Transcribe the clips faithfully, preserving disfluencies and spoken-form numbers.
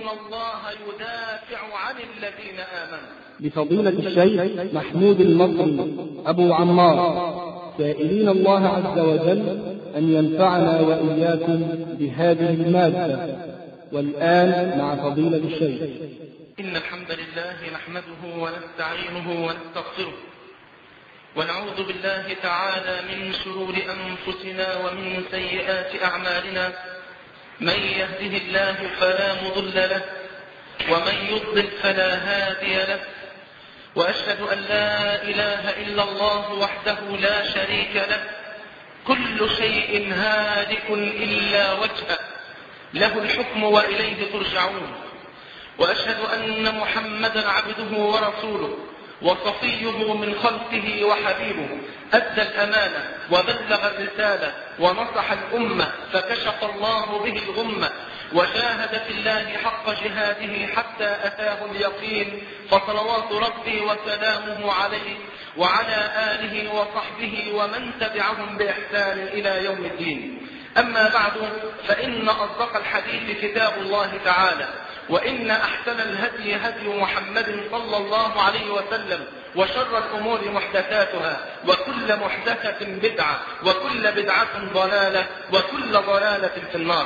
إن الله يدافع عن الذين آمنوا. لفضيلة الشيخ محمود المصري أبو عمار، سائلين الله عز وجل أن ينفعنا وإياكم بهذه المادة. والآن مع فضيلة الشيخ. إن الحمد لله نحمده ونستعينه ونستغفره، ونعوذ بالله تعالى من شرور أنفسنا ومن سيئات أعمالنا. من يهده الله فلا مضل له، ومن يضلل فلا هادي له، وأشهد أن لا إله إلا الله وحده لا شريك له، كل شيء هالك إلا وجهه، له الحكم وإليه ترجعون. وأشهد أن محمدا عبده ورسوله وصفيه من خلقه وحبيبه، أدى الأمانة وبلغ الرسالة ونصح الأمة، فكشف الله به الغمة، وجاهد في الله حق جهاده حتى أتاه اليقين. فصلوات ربي وسلامه عليه وعلى آله وصحبه ومن تبعهم بإحسان إلى يوم الدين. أما بعد، فإن أصدق الحديث كتاب الله تعالى، وإن أحسن الهدي هدي محمد صلى الله عليه وسلم، وشر الأمور محدثاتها، وكل محدثة بدعة، وكل بدعة ضلالة، وكل ضلالة في النار.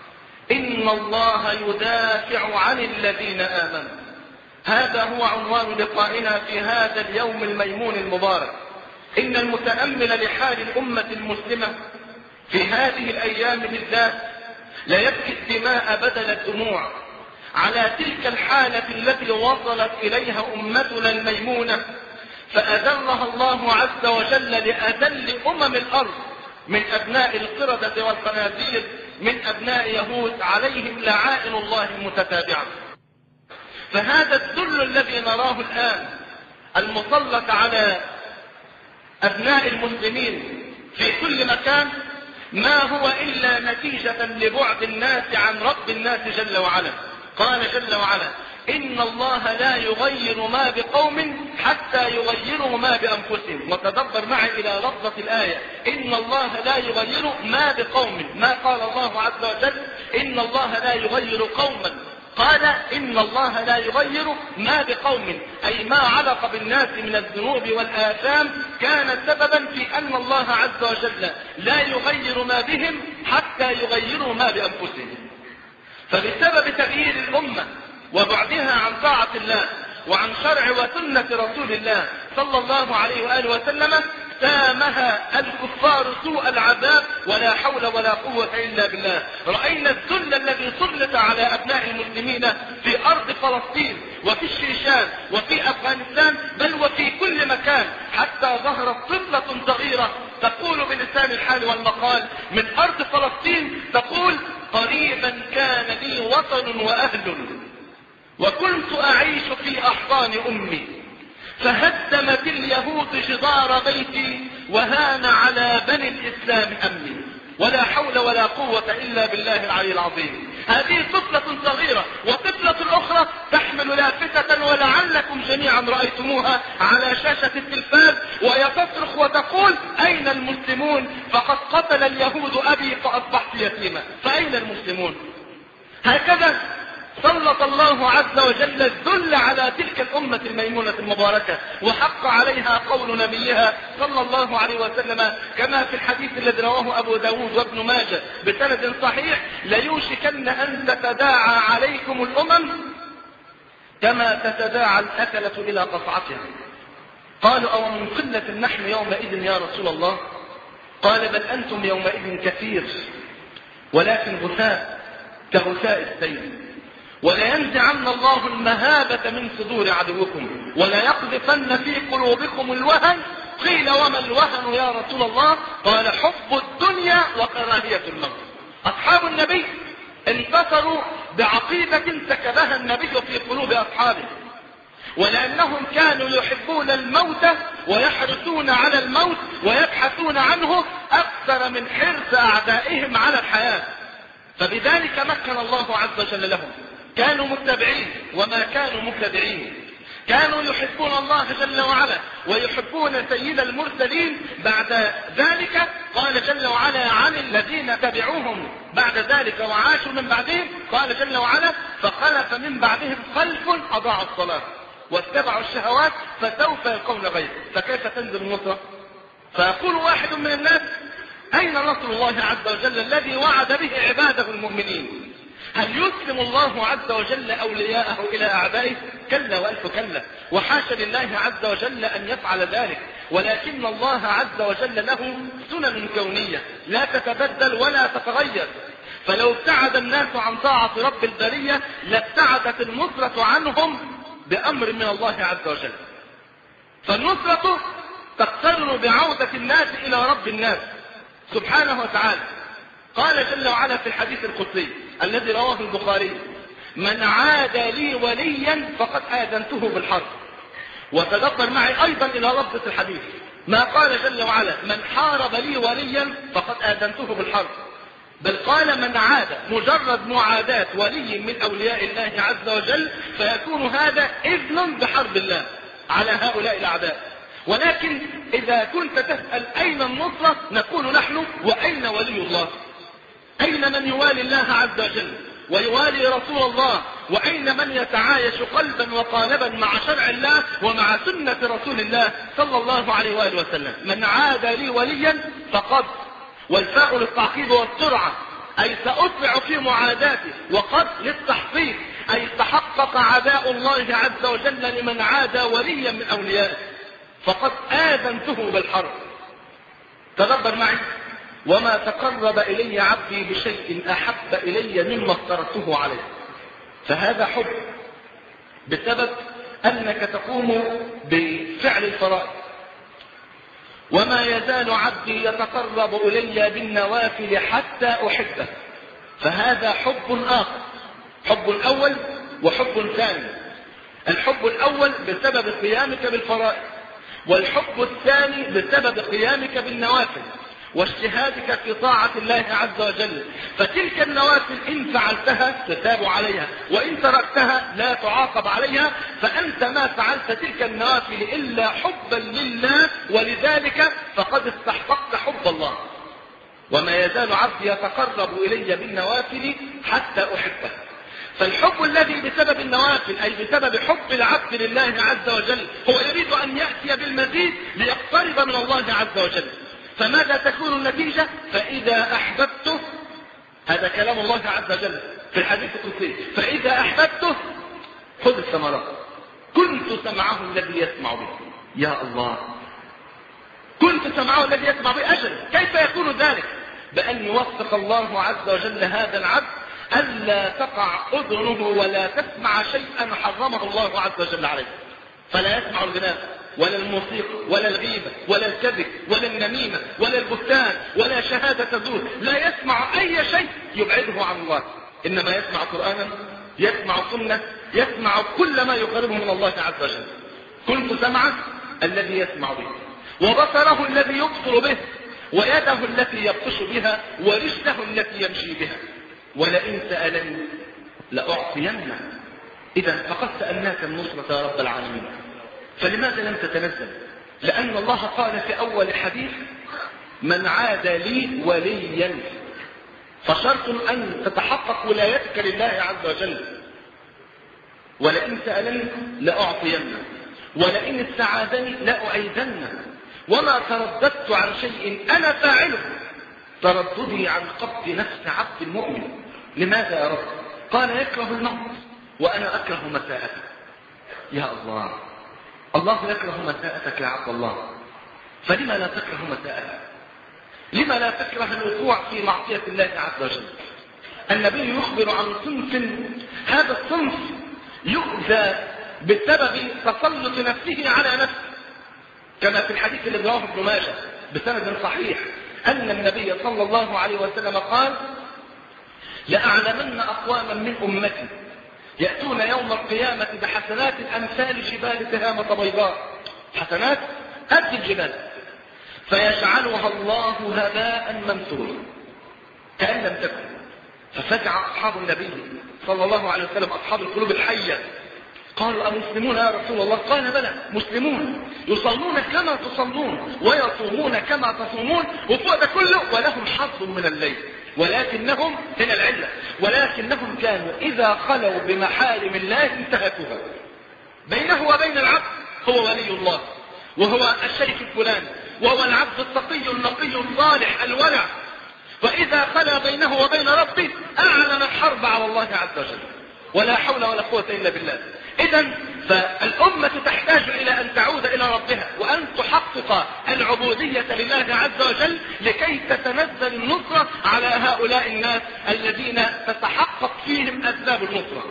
إن الله يدافع عن الذين آمنوا. هذا هو عنوان لقائنا في هذا اليوم الميمون المبارك. إن المتأمل لحال الأمة المسلمة في هذه الأيام بالذات لا يبكي الدماء بدل الدموع على تلك الحالة التي وصلت إليها أمتنا الميمونة، فأذلها الله عز وجل لأذل أمم الأرض من أبناء القردة والخنازير، من أبناء يهود عليهم لعائن الله المتتابعة. فهذا الذل الذي نراه الآن المسلط على أبناء المسلمين في كل مكان ما هو إلا نتيجة لبعد الناس عن رب الناس جل وعلا. قال جل وعلا: إن الله لا يغير ما بقوم حتى يغيروا ما بأنفسهم. وتدبر معي إلى لفظة الآية: إن الله لا يغير ما بقوم. ما قال الله عز وجل إن الله لا يغير قوما، قال إن الله لا يغير ما بقوم، أي ما علق بالناس من الذنوب والآثام كان سببا في أن الله عز وجل لا يغير ما بهم حتى يغيروا ما بأنفسهم. فبسبب تغيير الأمة وبعدها عن طاعة الله وعن شرع وسنة رسول الله صلى الله عليه وآله وسلم سامها الكفار سوء العذاب، ولا حول ولا قوة إلا بالله. رأينا الذل الذي سلط على أبناء المسلمين في أرض فلسطين وفي الشيشان وفي أفغانستان، بل وفي كل مكان، حتى ظهرت طفلة صغيرة تقول بلسان الحال والمقال من أرض فلسطين، تقول: قريبا كان لي وطن وأهل، وكنت أعيش في أحضان أمي، فهدمت اليهود جدار بيتي، وهان على بني الإسلام أمني، ولا حول ولا قوة إلا بالله العلي العظيم. هذه طفلة صغيرة، وطفلة أخرى تحمل لافتة ولعلكم جميعا رأيتموها على شاشة التلفاز، وهي تصرخ وتقول: أين المسلمون؟ فقد قتل اليهود أبي فأصبحت يتيما. فأين المسلمون؟ هكذا سلط الله عز وجل الذل على تلك الأمة الميمونة المباركة، وحق عليها قول نبيها صلى الله عليه وسلم كما في الحديث الذي رواه أبو داود وابن ماجه بسند صحيح: ليوشكن أن تتداعى عليكم الأمم كما تتداعى الأكلة إلى قصعتها. قالوا: أو من قلة نحن يومئذ يا رسول الله؟ قال: بل أنتم يومئذ كثير، ولكن غثاء كغثاء السيل، ولينزعن الله المهابة من صدور عدوكم، ولا يقذفن في قلوبكم الوهن. قيل: وما الوهن يا رسول الله؟ قال: حب الدنيا وكراهية الموت. أصحاب النبي انتصروا بعقيدة سكبها النبي في قلوب أصحابه، ولأنهم كانوا يحبون الموت ويحرصون على الموت ويبحثون عنه أكثر من حرص أعدائهم على الحياة. فبذلك مكن الله عز وجل لهم. كانوا متبعين وما كانوا مبتدعين، كانوا يحبون الله جل وعلا ويحبون سيد المرسلين. بعد ذلك قال جل وعلا عن الذين تبعوهم بعد ذلك وعاشوا من بعدهم، قال جل وعلا فخلف من بعدهم خلف أضاعوا الصلاة واتبعوا الشهوات فسوف يلقون غيظا. فكيف تنزل النصرة؟ فيقول واحد من الناس أين نصر الله عز وجل الذي وعد به عباده المؤمنين؟ هل يسلم الله عز وجل أولياءه إلى أعدائه؟ كلا وألف كلا، وحاشا لله عز وجل أن يفعل ذلك، ولكن الله عز وجل له سنن كونية لا تتبدل ولا تتغير. فلو ابتعد الناس عن طاعة رب البرية لابتعدت النصرة عنهم بأمر من الله عز وجل. فالنصرة تقترن بعودة الناس إلى رب الناس سبحانه وتعالى. قال جل وعلا في الحديث القدسي الذي رواه البخاري من عاد لي وليا فقد آذنته بالحرب. وتدبر معي أيضا إلى لفظة الحديث، ما قال جل وعلا من حارب لي وليا فقد آذنته بالحرب، بل قال من عاد، مجرد معاداة ولي من أولياء الله عز وجل فيكون هذا إذن بحرب الله على هؤلاء الأعداء. ولكن إذا كنت تسأل أين النصرة نقول نحن وأين ولي الله؟ أين من يوالي الله عز وجل ويوالي رسول الله؟ وأين من يتعايش قلبا وقالبا مع شرع الله ومع سنة رسول الله صلى الله عليه وآله وسلم؟ من عاد لي وليا فقد، والفاء للتعقيب والسرعة، أي سأسرع في معاداته، وقد للتحقيق أي تحقق عداء الله عز وجل لمن عاد وليا من أوليائه، فقد آذنته بالحرب. تدبر معي، وما تقرب إلي عبدي بشيء أحب إلي مما افترضته عليه. فهذا حب بسبب أنك تقوم بفعل الفرائض. وما يزال عبدي يتقرب إلي بالنوافل حتى أحبه. فهذا حب آخر، حب أول وحب ثاني. الحب الأول بسبب قيامك بالفرائض، والحب الثاني بسبب قيامك بالنوافل واجتهادك في طاعة الله عز وجل. فتلك النوافل إن فعلتها تثاب عليها، وإن تركتها لا تعاقب عليها. فأنت ما فعلت تلك النوافل إلا حبا لله، ولذلك فقد استحققت حب الله. وما يزال عبدي يتقرب إلي بالنوافل حتى أحبه. فالحب الذي بسبب النوافل أي بسبب حب العبد لله عز وجل هو يريد أن يأتي بالمزيد ليقترب من الله عز وجل. فماذا تكون النتيجة؟ فإذا أحببته، هذا كلام الله عز وجل في الحديث القدسي، فإذا أحببته خذ الثمرات. كنت سمعه الذي يسمع به. يا الله، كنت سمعه الذي يسمع به. أجل كيف يكون ذلك؟ بأن يوفق الله عز وجل هذا العبد ألا تقع أذنه ولا تسمع شيئا حرمه الله عز وجل عليه. فلا يسمع الغناء ولا الموسيقى ولا الغيبة ولا الكذب ولا النميمة ولا البهتان ولا شهادة زور. لا يسمع أي شيء يبعده عن الله، إنما يسمع قرآنا، يسمع سنة، يسمع كل ما يقربه من الله عز وجل. كنت سمعه الذي يسمع به، وبصره الذي يبصر به، ويده التي يبطش بها، ورجله التي يمشي بها. ولئن سألني لأعطينه. إذا فقد سألناك النصرة يا رب العالمين، فلماذا لم تتنزل؟ لأن الله قال في أول الحديث من عاد لي وليا، فشرط أن تتحقق ولايتك لله عز وجل. ولئن سألني لأعطينه، ولئن استعاذني لأعيذنه. وما ترددت عن شيء أنا فاعله ترددي عن قبض نفس عبد المؤمن. لماذا يا رب؟ قال يكره الموت وأنا أكره مساءته. يا الله، الله يكره مساءتك يا عبد الله، فلما لا تكره مساءته؟ لما لا تكره الوقوع في معصية الله عز وجل؟ النبي يخبر عن صنف، هذا الصنف يؤذى بسبب تسلط نفسه على نفسه، كما في الحديث اللي رواه ابن ماجه بسند صحيح أن النبي صلى الله عليه وسلم قال لأعلمن أقواما من أمتي يأتون يوم القيامة بحسنات أمثال جبال تهامة بيضاء، حسنات قد الجبال، فيجعلها الله هباء منثورا كأن لم تكن. ففزع أصحاب النبي صلى الله عليه وسلم، أصحاب القلوب الحية، قالوا أمسلمون يا رسول الله؟ قال بلى، مسلمون يصلون كما تصلون ويصومون كما تصومون، وفوق ده كله ولهم حظ من الليل، ولكنهم هنا العلة، ولكنهم كانوا إذا خلوا بمحارم الله انتهكوها. بينه وبين العبد هو ولي الله، وهو الشريك الفلاني، وهو العبد التقي النقي الصالح الورع، وإذا خلا بينه وبين ربه أعلن الحرب على الله عز وجل، ولا حول ولا قوة إلا بالله. إذن فالأمة تحتاج إلى أن تعود إلى ربها، وأن تحقق العبودية لله عز وجل لكي تتنزل النصرة على هؤلاء الناس الذين تتحقق فيهم أسباب النصرة.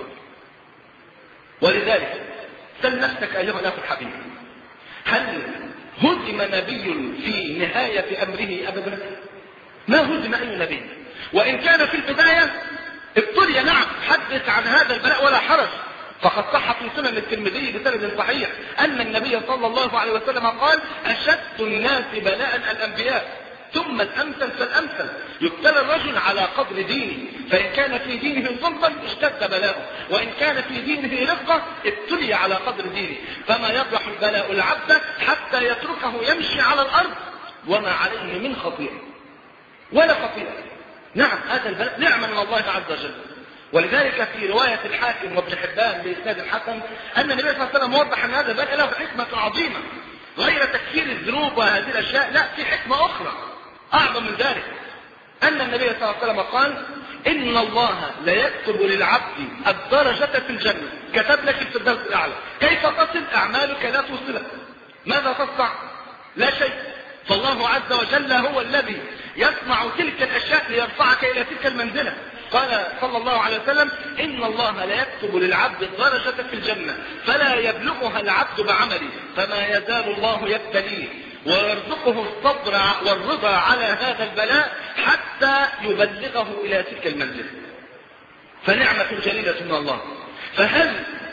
ولذلك سل نفسك أيها الأخ الحبيب، هل هزم نبي في نهاية أمره أبدا؟ ما هزم أي نبي، وإن كان في البداية ابتلي، نعم، حدث عن هذا البلاء ولا حرج. فقد صح في سنن الترمذي بسند صحيح أن النبي صلى الله عليه وسلم قال: أشد الناس بلاء الأنبياء، ثم الأمثل فالأمثل. يبتلى الرجل على قدر دينه، فإن كان في دينه صلبا اشتد بلاؤه، وإن كان في دينه رقة ابتلي على قدر دينه. فما يطرح البلاء العبد حتى يتركه يمشي على الأرض وما عليه من خطيئة ولا خطيئة. نعم، هذا البلاء نعمة من الله عز وجل. ولذلك في رواية الحاكم وابن حبان بإسناد الحسن أن النبي صلى الله عليه وسلم وضح أن هذا البلاء له حكمة عظيمة، غير تكفير الذنوب وهذه الأشياء، لا، في حكمة أخرى أعظم من ذلك. أن النبي صلى الله عليه وسلم قال: إن الله لا يكتب للعبد الدرجة في الجنة، كتب لك في الدرجة الأعلى، كيف تصل؟ أعمالك لا توصلك. ماذا تصنع؟ لا شيء. فالله عز وجل هو الذي يصنع تلك الأشياء ليرفعك إلى تلك المنزلة. قال صلى الله عليه وسلم: إن الله لا يكتب للعبد الدرجة في الجنة فلا يبلغها العبد بعمله، فما يزال الله يبتليه ويرزقه الصبر والرضا على هذا البلاء حتى يبلغه إلى تلك المنزلة. فنعمة جليلة من الله. فهل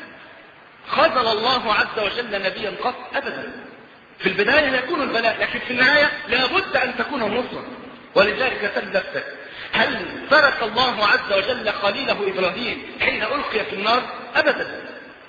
خذل الله عز وجل نبيا قط؟ أبدا. في البداية يكون البلاء، لكن في النهاية لابد أن تكون النصرة. ولذلك سل نفسك، هل ترك الله عز وجل خليله إبراهيم حين ألقي في النار؟ أبدا.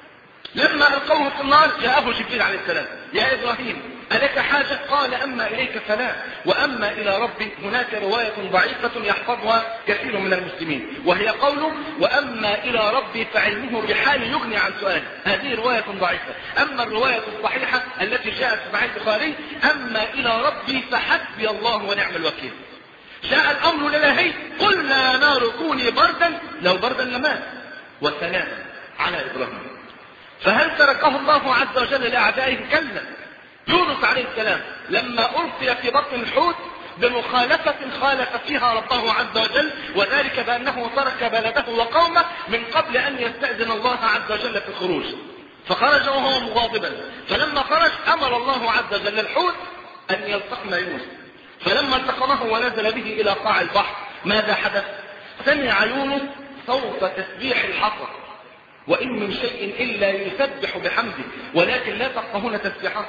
لما ألقوه في النار جاءه جبريل عليه السلام: يا إبراهيم ألك حاجة؟ قال: أما إليك فلا، وأما إلى ربي. هناك رواية ضعيفة يحفظها كثير من المسلمين، وهي قوله: وأما إلى ربي فعلمه بحال يغني عن سؤال. هذه رواية ضعيفة. أما الرواية الصحيحة التي جاءت في صحيح البخاري: أما إلى ربي فحسبي الله ونعم الوكيل. جاء الأمر الإلهي: قلنا نار كوني بردا، لو بردا لمات، وسلاما على إبراهيم. فهل تركه الله عز وجل لأعدائه؟ كلا. يونس عليه السلام لما ألقي في بطن الحوت بمخالفة خالف فيها ربه عز وجل، وذلك بأنه ترك بلده وقومه من قبل أن يستأذن الله عز وجل في الخروج، فخرج وهو مغاضبا. فلما خرج أمر الله عز وجل الحوت أن يلتقم يونس، فلما التقمه ونزل به إلى قاع البحر ماذا حدث؟ سمع يونس صوت تسبيح الحصى، وإن من شيء إلا يسبح بحمده ولكن لا تفقهون تسبيحه.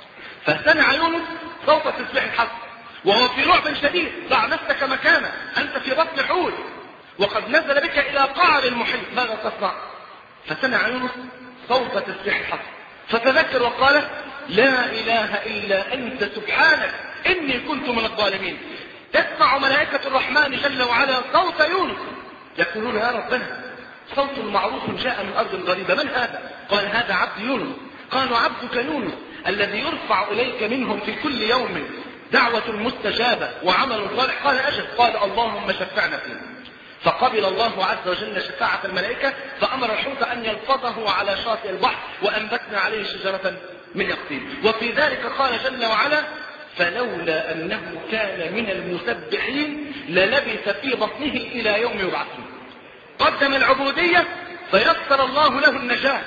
فسمع يونس صوت تسبيح الحصى وهو في رعب شديد. ضع نفسك مكانه، أنت في بطن حوت وقد نزل بك إلى قعر المحيط، ماذا تصنع؟ فسمع يونس صوت تسبيح الحصى فتذكر وقال: لا إله إلا أنت سبحانك إني كنت من الظالمين. تسمع ملائكة الرحمن جل وعلا صوت يونس يقولون: يا ربنا، صوت معروف جاء من أرض غريبة، من هذا؟ قال: هذا عبد يونس. قالوا: عبدك يونس الذي يرفع إليك منهم في كل يوم دعوة مستجابة وعمل صالح. قال: أجل. قال: اللهم شفعنا فيه. فقبل الله عز وجل شفاعة الملائكة، فأمر الحوت أن يلفظه على شاطئ البحر، وأنبتنا عليه شجرة من يقطين. وفي ذلك قال جل وعلا: فلولا أنه كان من المسبحين للبث في بطنه إلى يوم يبعثون. قدم العبودية فيسر الله له النجاة.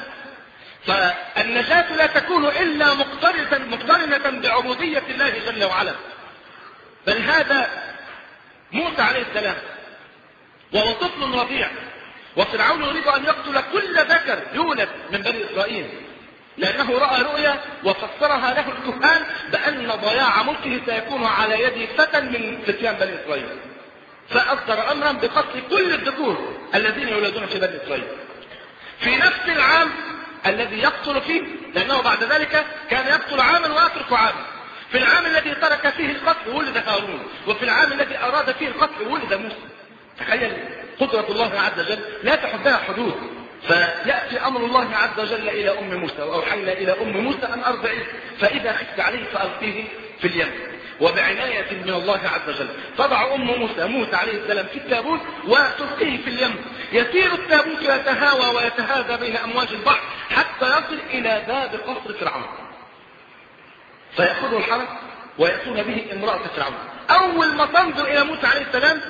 فالنجاة لا تكون إلا مقترنة مقترنة بعبودية الله جل وعلا. بل هذا موسى عليه السلام وهو طفل رضيع، وفرعون يريد أن يقتل كل ذكر يولد من بني إسرائيل، لأنه رأى رؤيا وفسرها له الكهان بأن ضياع ملكه سيكون على يد فتى من فتيان بني إسرائيل، فأصدر أمرا بقتل كل الذكور الذين يولدون في بني إسرائيل. في نفس العام الذي يقتل فيه، لأنه بعد ذلك كان يقتل عاما ويترك عاما. في العام الذي ترك فيه القتل ولد هارون، وفي العام الذي أراد فيه القتل ولد موسى. تخيل قدرة الله عز وجل لا تحدها حدود. فيأتي أمر الله عز وجل إلى أم موسى، وأوحينا إلى أم موسى أن أرضعيه، فإذا خفت عليه فألقيه في اليم. وبعناية من الله عز وجل تضع أم موسى موسى عليه السلام في التابوت وتلقيه في اليم. يسير التابوت يتهاوى ويتهاذى بين أمواج البحر حتى يصل إلى باب قصر فرعون، فيأخذه الحرس ويأتون به امرأة فرعون. أول ما تنظر إلى موسى عليه السلام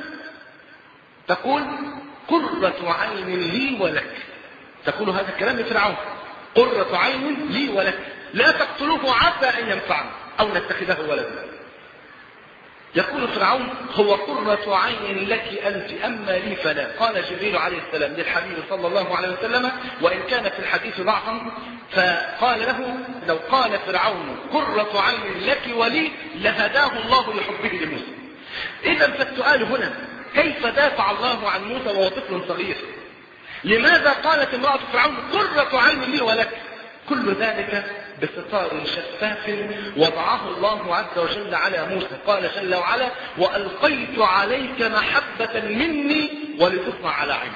تقول قرة عين لي ولك. تقول هذا الكلام لفرعون، قرة عين لي ولك، لا تقتلوه عسى أن ينفعنا أو نتخذه ولدا. يقول فرعون هو قرة عين لك أنت أما لي فلا. قال جبريل عليه السلام للحبيب صلى الله عليه وسلم وإن كان في الحديث ضعفا، فقال له لو قال فرعون قرة عين لك ولي لهداه الله لحبه لموسى. إذا فالسؤال هنا كيف دافع الله عن موسى وهو طفل صغير؟ لماذا قالت امرأة فرعون قرة عين لي ولك؟ كل ذلك بستار شفاف وضعه الله عز وجل على موسى. قال جل وعلا وألقيت عليك محبة مني ولتصنع على عيني.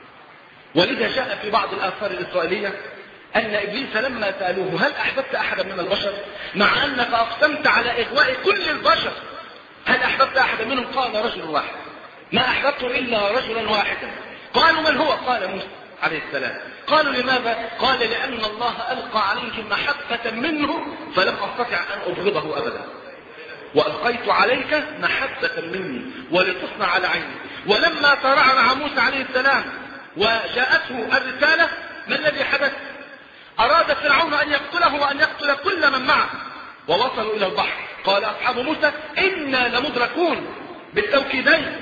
ولذا جاء في بعض الآثار الإسرائيلية أن إبليس لما سألوه هل أحببت أحدا من البشر، مع أنك أقسمت على إغواء كل البشر، هل أحببت أحدا منهم؟ قال رجل واحد، ما أحببت إلا رجلا واحدا. قالوا من هو؟ قال موسى عليه السلام. قالوا لماذا؟ قال لأن الله ألقى عليه محبة منه فلم أستطع أن أبغضه أبدا. وألقيت عليك محبة مني ولتصنع على عيني. ولما ترعرع موسى عليه السلام وجاءته الرسالة ما الذي حدث؟ أراد فرعون أن يقتله وأن يقتل كل من معه، ووصلوا إلى البحر. قال أصحاب موسى إنا لمدركون، بالتوكيدين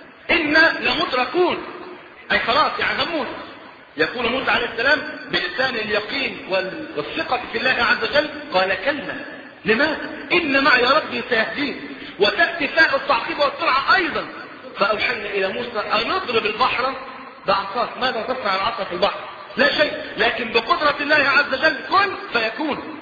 إنا لمدركون، أي خلاص يعني هموت. يقول موسى عليه السلام بلسان اليقين والثقة في الله عز وجل قال كلا. لماذا؟ إن معي ربي سيهدين. وتأتي فاء التعقيب والسرعة أيضا. فأوحينا إلى موسى أن نضرب البحر بعصاك. ماذا تصنع العصا في البحر؟ لا شيء، لكن بقدرة الله عز وجل كن فيكون.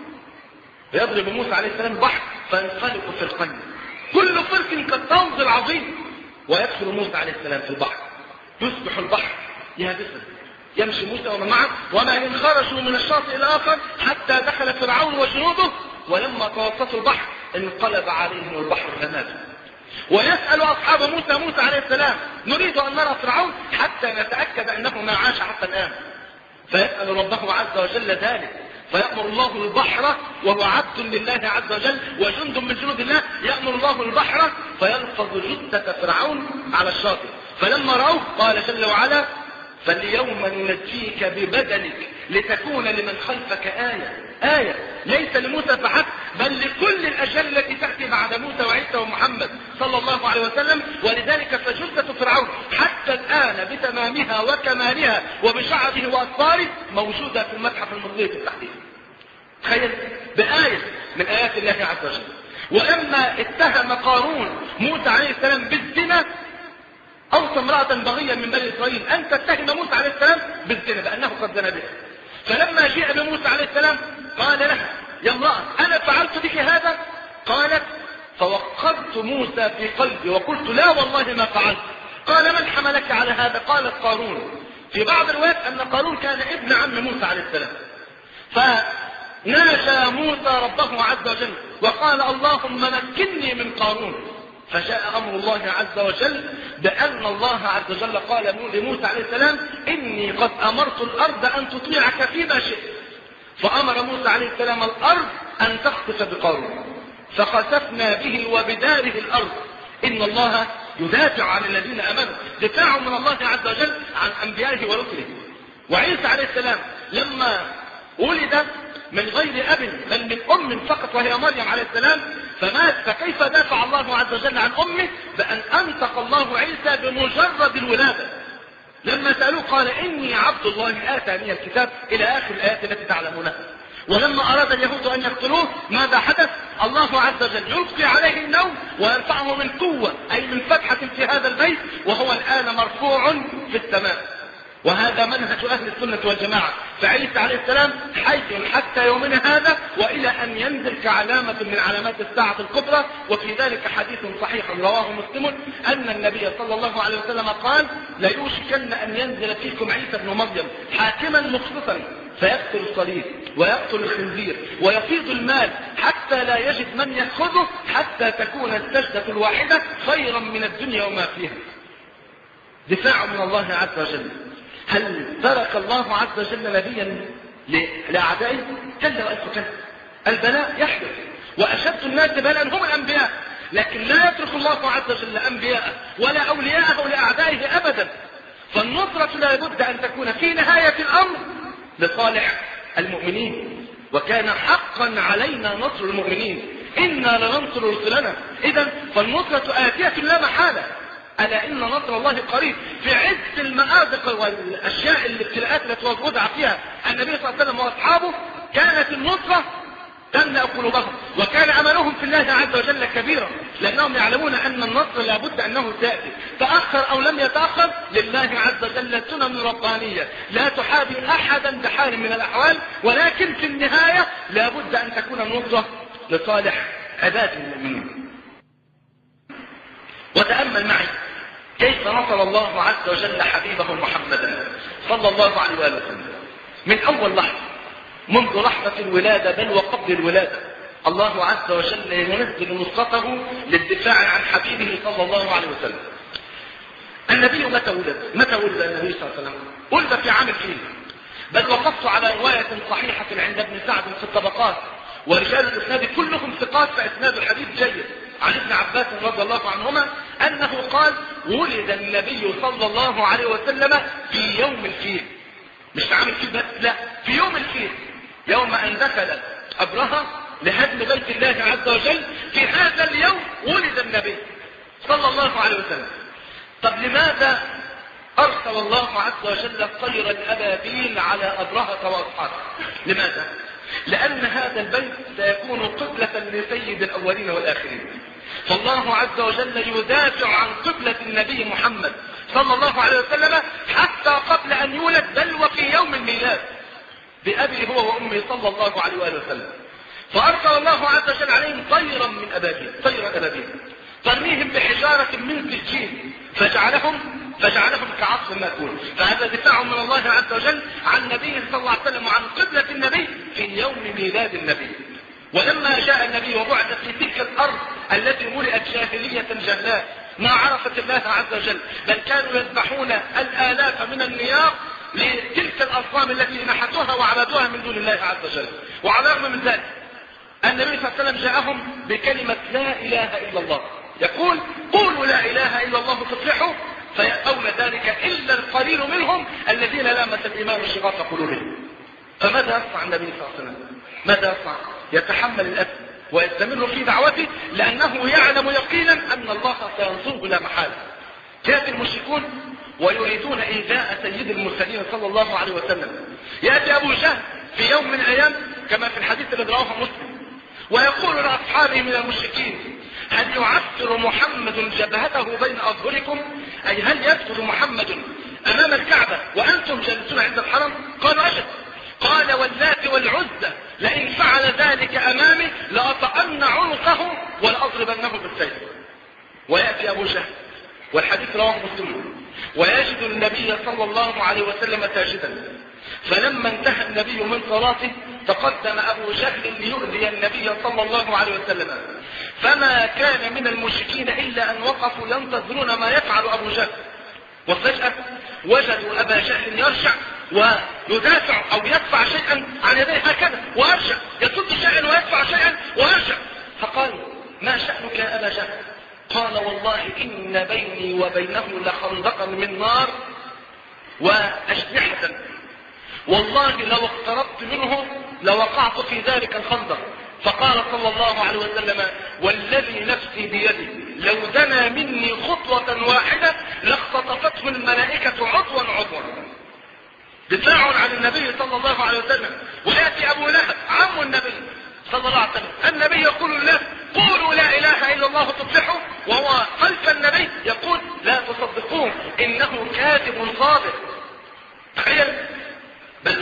يضرب موسى عليه السلام البحر فينفلق فرقين كل فرق كالطوز العظيم، ويدخل موسى عليه السلام في البحر. يصبح البحر يابسا، يمشي موسى ومن معه وما إن خرجوا من الشاطئ الآخر حتى دخل فرعون وجنوده، ولما توسطوا البحر انقلب عليهم البحر غماما. ويسأل أصحاب موسى موسى عليه السلام نريد أن نرى فرعون حتى نتأكد أنه ما عاش حتى الآن. فيسأل ربه عز وجل ذلك، فيأمر الله البحر وهو عبد لله عز وجل وجند من جنود الله، يأمر الله البحر فيلفظ جثة فرعون على الشاطئ. فلما رأوه قال جل وعلا فاليوم ننجيك ببدنك لتكون لمن خلفك آية. آية ليس لموسى فحسب بل لكل الأجيال التي تأتي بعد موسى وعيسى ومحمد صلى الله عليه وسلم. ولذلك فجثة فرعون حتى الآن بتمامها وكمالها وبشعبه وأطفاره موجودة في المتحف المصري في التحديث. تخيل بآية من آيات الله عز وجل. ولما اتهم قارون موسى عليه السلام بالزنا أوصى امرأة بغيا من بني إسرائيل أن تتهم موسى عليه السلام بالزنا بأنه قد زنى بها. فلما جاء بموسى عليه السلام قال لها يا امرأة أنا فعلت بك هذا؟ قالت فوقرت موسى في قلبي وقلت لا والله ما فعلت. قال من حملك على هذا؟ قالت قارون. في بعض الروايات أن قارون كان ابن عم موسى عليه السلام. فناجى موسى ربه عز وجل وقال اللهم مكنني من قارون. فجاء أمر الله عز وجل بأن الله عز وجل قال لموسى عليه السلام إني قد أمرت الأرض أن تطيعك فيما شئت. فأمر موسى عليه السلام الأرض أن تخسف بقارون فخسفنا به وبداره الأرض. إن الله يدافع عن الذين أمنوا، دفاع من الله عز وجل عن أنبيائه ورسله. وعيسى عليه السلام لما ولد من غير أب بل من أم فقط وهي مريم عليه السلام فمات، فكيف دافع الله عز وجل عن أمه؟ بأن أنطق الله عيسى بمجرد الولادة. لما سألوه قال إني عبد الله آتاني الكتاب إلى آخر الآيات التي تعلمونها. ولما أراد اليهود أن يقتلوه ماذا حدث؟ الله عز وجل يلقي عليه النوم ويرفعه من قوة أي من فتحة في هذا البيت وهو الآن مرفوع في السماء. وهذا منهج أهل السنة والجماعة فعيسى عليه السلام حي حتى يومنا هذا وإلى أن ينزل كعلامة من علامات الساعة الكبرى. وفي ذلك حديث صحيح رواه مسلم أن النبي صلى الله عليه وسلم قال: ليوشكن أن ينزل فيكم عيسى بن مريم حاكما مقسطا فيقتل الصليب ويقتل الخنزير ويفيض المال حتى لا يجد من يأخذه، حتى تكون السجدة الواحدة خيرا من الدنيا وما فيها. دفاع من الله عز وجل. هل ترك الله عز وجل نبيا لأعدائه؟ كلا وألف كلا. البلاء يحدث، وأشد الناس بلاء هم الأنبياء، لكن لا يترك الله عز وجل أنبياءه ولا أولياءه لأعدائه أبدا. فالنصرة لا بد أن تكون في نهاية الأمر لصالح المؤمنين، وكان حقا علينا نصر المؤمنين، إنا لننصر رسلنا. إذا فالنصرة آتية لا محالة. ألا إن نصر الله قريب. في عز المآزق والأشياء الابتلاءات التي وضع فيها النبي صلى الله عليه وسلم وأصحابه كانت النصرة تملأ قلوبهم، وكان أملهم في الله عز وجل كبيرا، لأنهم يعلمون أن النصر لابد أنه سيأتي، تأخر أو لم يتأخر لله عز وجل سنن ربانية لا تحابي أحدا بحال من الأحوال، ولكن في النهاية لابد أن تكون النصرة لصالح عباد المؤمنين. وتأمل معي كيف نصر الله عز وجل حبيبه محمدا صلى الله عليه وسلم من أول لحظة، منذ لحظة الولادة بل وقبل الولادة. الله عز وجل ينزل نصرته للدفاع عن حبيبه صلى الله عليه وسلم. النبي متى ولد؟ متى ولد النبي صلى الله عليه وسلم؟ ولد في عام الفيل، بل وقفت على رواية صحيحة عند ابن سعد في الطبقات، ورجال الإسناد كلهم ثقات فإسناد الحديث جيد، عن ابن عباس رضي الله عنهما أنه قال: ولد النبي صلى الله عليه وسلم في يوم الفيل. مش في عام الفيل بس، لا، في يوم الفيل، يوم أن دخل أبرهة لهدم بيت الله عز وجل، في هذا اليوم ولد النبي صلى الله عليه وسلم. طب لماذا أرسل الله عز وجل طير الأبابيل على أبرهة وأصحابه؟ لماذا؟ لأن هذا البيت سيكون قبلة لسيد الأولين والآخرين، فالله عز وجل يدافع عن قبلة النبي محمد صلى الله عليه وسلم حتى قبل أن يولد، بل وفي يوم الميلاد بأبي هو وأمي صلى الله عليه وسلم. فأرسل الله عز وجل عليهم طيرا من أبابيل، طير أبابيل ترميهم بحجارة من سجين فجعلهم فجعلهم كعصف مأكول. فهذا دفاع من الله عز وجل عن نبيه صلى الله عليه وسلم وعن قبلة النبي في يوم ميلاد النبي. ولما جاء النبي وبعث في تلك الأرض التي ملئت جاهلية جهلاء ما عرفت الله عز وجل، بل كانوا يذبحون الآلاف من النياق لتلك الأصنام التي نحتوها وعبدوها من دون الله عز وجل. وعلى الرغم من ذلك النبي صلى الله عليه وسلم جاءهم بكلمة لا إله إلا الله، يقول: قولوا لا إله إلا الله تفلحوا، فيأبون ذلك إلا القليل منهم الذين لامس الإيمان شغاف قلوبهم. فماذا يصنع النبي صلى الله عليه وسلم؟ ماذا يصنع؟ يتحمل الأذى ويستمر في دعوته، لأنه يعلم يقينا أن الله سينصره لا محالة. يأتي المشركون ويريدون إيذاء سيد المرسلين صلى الله عليه وسلم. يأتي أبو جهل في يوم من الأيام كما في الحديث الذي رواه مسلم ويقول لأصحابه من المشركين: هل يعثر محمد جبهته بين أظهركم؟ أي هل يسجد محمد أمام الكعبة وأنتم جالسون عند الحرم؟ قالوا: أجل. قال: واللات والعزى لئن فعل ذلك أمامي لأطأن عنقه ولأضربنه بالسيف. ويأتي أبو جهل والحديث رواه مسلم ويجد النبي صلى الله عليه وسلم ساجدا، فلما انتهى النبي من صلاته تقدم أبو جهل ليؤذي النبي صلى الله عليه وسلم، فما كان من المشركين إلا أن وقفوا ينتظرون ما يفعل أبو جهل. وفجأة وجدوا أبا جهل يرجع ويدافع أو يدفع شيئا عن يديه هكذا ويرجع، يصد شيئا ويدفع شيئا ويرجع. فقالوا: ما شأنك يا أبا جهل؟ قال: والله إن بيني وبينه لخندقا من نار وأجنحة، والله لو اقتربت منه لوقعت في ذلك الخندق. فقال صلى الله عليه وسلم: والذي نفسي بيدي لو دنا مني خطوة واحدة لاختطفته الملائكة عضوا عضوا. دفاع عن النبي صلى الله عليه وسلم. ويأتي أبو لهب عم النبي صلى الله عليه وسلم، النبي يقول له: قولوا لا إله إلا الله تفلحوا، وهو خلف النبي يقول: لا تصدقوه إنه كاذب صادق. تخيل، بل وقف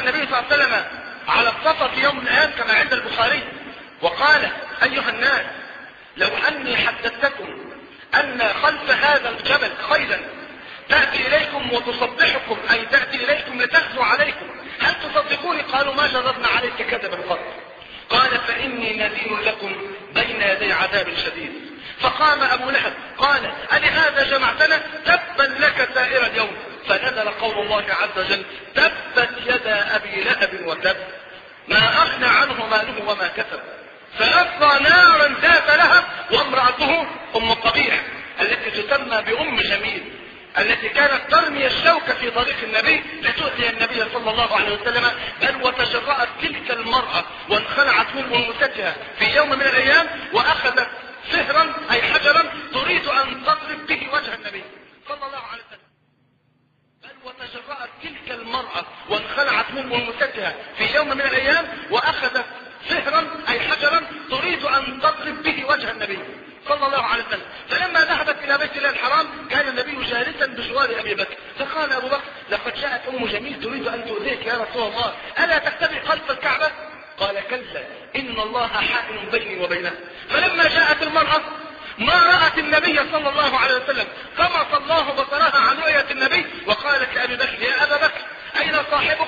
النبي صلى الله عليه وسلم على الصفا في يوم من الايام كما عند البخاري وقال: ايها الناس، لو اني حدثتكم ان خلف هذا الجبل خيلا تأتي اليكم وتصبحكم، اي تأتي اليكم لتغزو عليكم، هل تصدقوني؟ قالوا: ما جربنا عليك كذبا قط. قال: فاني نذير لكم بين يدي عذاب شديد. فقام ابو لهب قال: ألهذا جمعتنا؟ تبا لك سائر اليوم. فنزل قول الله عز وجل: تبت يدا ابي لهب وتب، ما اغنى عنه ماله وما كسب، فأصلى نارا ذات لهب وامرأته ام الطبيع التي تسمى بام جميل، التي كانت ترمي الشوك في طريق النبي لتؤذي النبي صلى الله عليه وسلم، بل وتجرأت تلك المرأة وانخلعت من انوثتها في يوم من الايام واخذت سهرا اي حجرا تريد ان تضرب به وجه النبي صلى الله عليه وسلم، بل وتجرأت تلك المرأة وانخلعت من انوثتها في يوم من الايام واخذت سهرا اي حجرا تريد ان تضرب به وجه النبي صلى الله عليه وسلم. فلما ذهبت الى بيت الله الحرام كان النبي جالسا بجوار ابي بكر، فقال ابو بكر: لقد جاءت ام جميل تريد ان تؤذيك يا رسول الله، الا تختبئ خلف الكعبه؟ قال: كلا، ان الله حائل بيني وبينها. فلما جاءت المرأة ما رأت النبي صلى الله عليه وسلم طمس الله بصرها عن رؤية النبي وقالت لأبي بكر: يا أبا بكر، أين صاحبك؟